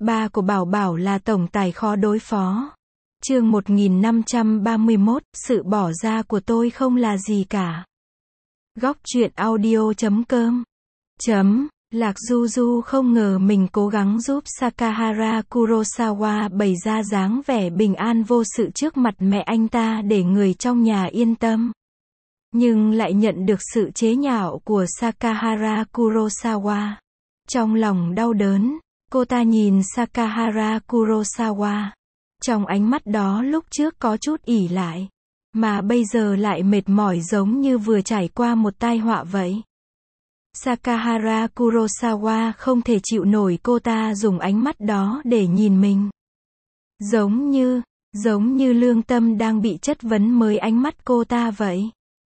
Ba của Bảo Bảo là tổng tài khó đối phó. Chương 1531, sự bỏ ra của tôi không là gì cả. Góc truyện audio.com Lạc Du Du không ngờ mình cố gắng giúp Sakahara Kurosawa bày ra dáng vẻ bình an vô sự trước mặt mẹ anh ta để người trong nhà yên tâm. Nhưng lại nhận được sự chế nhạo của Sakahara Kurosawa. Trong lòng đau đớn, cô ta nhìn Sakahara Kurosawa. Trong ánh mắt đó lúc trước có chút ỷ lại, mà bây giờ lại mệt mỏi giống như vừa trải qua một tai họa vậy. Sakahara Kurosawa không thể chịu nổi cô ta dùng ánh mắt đó để nhìn mình. Giống như lương tâm đang bị chất vấn mới ánh mắt cô ta vậy.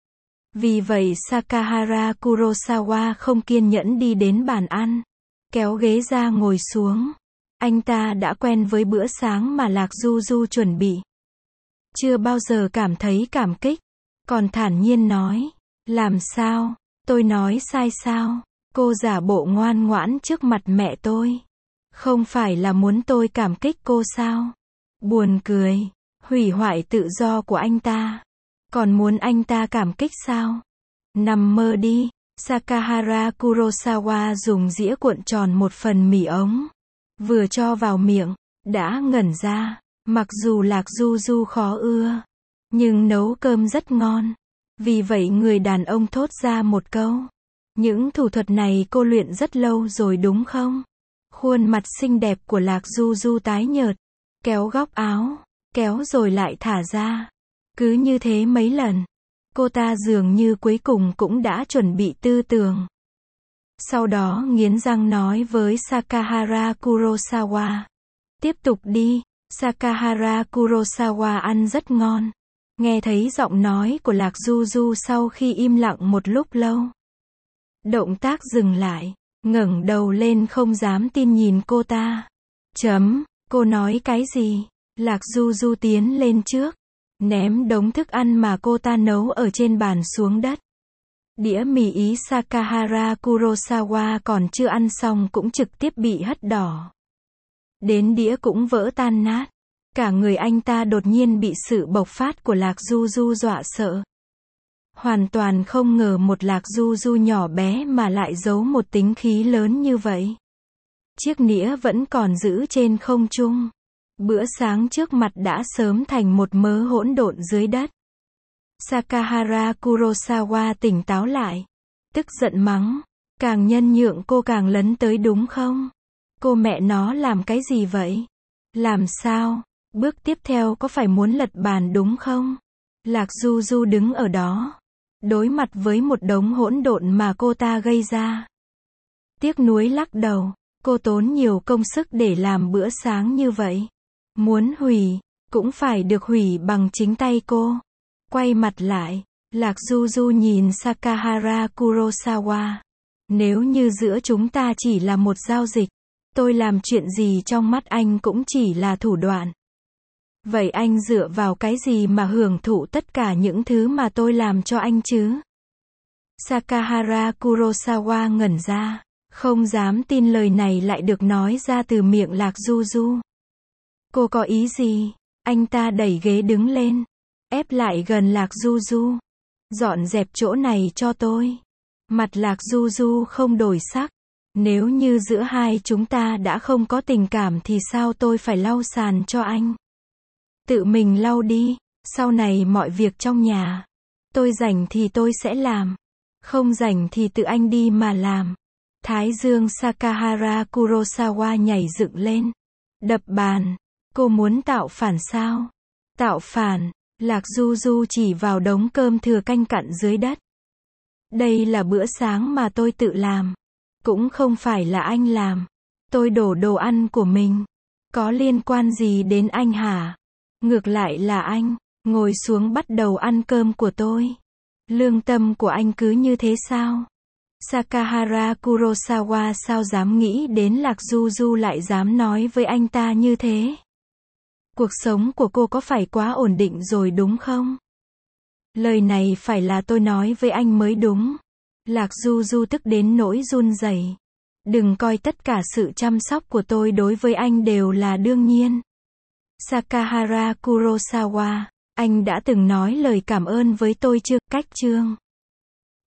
Vì vậy Sakahara Kurosawa không kiên nhẫn đi đến bàn ăn, kéo ghế ra ngồi xuống. Anh ta đã quen với bữa sáng mà Lạc Du Du chuẩn bị. Chưa bao giờ cảm thấy cảm kích, còn thản nhiên nói, làm sao, tôi nói sai sao? Cô giả bộ ngoan ngoãn trước mặt mẹ tôi. Không phải là muốn tôi cảm kích cô sao? Buồn cười, hủy hoại tự do của anh ta. Còn muốn anh ta cảm kích sao? Nằm mơ đi. Sakahara Kurosawa dùng dĩa cuộn tròn một phần mì ống. Vừa cho vào miệng, đã ngẩn ra. Mặc dù Lạc Du Du khó ưa, nhưng nấu cơm rất ngon. Vì vậy người đàn ông thốt ra một câu. Những thủ thuật này cô luyện rất lâu rồi đúng không? Khuôn mặt xinh đẹp của Lạc Du Du tái nhợt. Kéo góc áo, kéo rồi lại thả ra. Cứ như thế mấy lần. Cô ta dường như cuối cùng cũng đã chuẩn bị tư tưởng. Sau đó nghiến răng nói với Sakahara Kurosawa. Tiếp tục đi. Sakahara Kurosawa ăn rất ngon. Nghe thấy giọng nói của Lạc Du Du sau khi im lặng một lúc lâu. Động tác dừng lại, ngẩng đầu lên không dám tin nhìn cô ta. Cô nói cái gì? Lạc Du Du tiến lên trước, ném đống thức ăn mà cô ta nấu ở trên bàn xuống đất. Đĩa mì ý Sakahara Kurosawa còn chưa ăn xong cũng trực tiếp bị hất đỏ. Đến đĩa cũng vỡ tan nát. Cả người anh ta đột nhiên bị sự bộc phát của Lạc Du Du dọa sợ. Hoàn toàn không ngờ một Lạc Du Du nhỏ bé mà lại giấu một tính khí lớn như vậy. Chiếc nĩa vẫn còn giữ trên không trung. Bữa sáng trước mặt đã sớm thành một mớ hỗn độn dưới đất. Sakahara Kurosawa tỉnh táo lại. Tức giận mắng. Càng nhân nhượng cô càng lấn tới đúng không? Cô mẹ nó làm cái gì vậy? Làm sao? Bước tiếp theo có phải muốn lật bàn đúng không? Lạc Du Du đứng ở đó, đối mặt với một đống hỗn độn mà cô ta gây ra. Tiếc nuối lắc đầu, cô tốn nhiều công sức để làm bữa sáng như vậy. Muốn hủy, cũng phải được hủy bằng chính tay cô. Quay mặt lại, Lạc Du Du nhìn Sakahara Kurosawa. Nếu như giữa chúng ta chỉ là một giao dịch, tôi làm chuyện gì trong mắt anh cũng chỉ là thủ đoạn. Vậy anh dựa vào cái gì mà hưởng thụ tất cả những thứ mà tôi làm cho anh chứ? Sakahara Kurosawa ngẩn ra, không dám tin lời này lại được nói ra từ miệng Lạc Du Du. Cô có ý gì? Anh ta đẩy ghế đứng lên, ép lại gần Lạc Du Du. Dọn dẹp chỗ này cho tôi. Mặt Lạc Du Du không đổi sắc. Nếu như giữa hai chúng ta đã không có tình cảm thì sao tôi phải lau sàn cho anh? Tự mình lau đi, sau này mọi việc trong nhà, tôi rảnh thì tôi sẽ làm, không rảnh thì tự anh đi mà làm. Thái dương Sakahara Kurosawa nhảy dựng lên, đập bàn. Cô muốn tạo phản sao? Tạo phản? Lạc Du Du chỉ vào đống cơm thừa canh cặn dưới đất. Đây là bữa sáng mà tôi tự làm, cũng không phải là anh làm. Tôi đổ đồ ăn của mình, có liên quan gì đến anh hả? Ngược lại là anh, ngồi xuống bắt đầu ăn cơm của tôi. Lương tâm của anh cứ như thế sao? Sakahara Kurosawa sao dám nghĩ đến Lạc Du Du lại dám nói với anh ta như thế? Cuộc sống của cô có phải quá ổn định rồi đúng không? Lời này phải là tôi nói với anh mới đúng. Lạc Du Du tức đến nỗi run rẩy. Đừng coi tất cả sự chăm sóc của tôi đối với anh đều là đương nhiên. Sakahara Kurosawa, anh đã từng nói lời cảm ơn với tôi chưa? Cách chương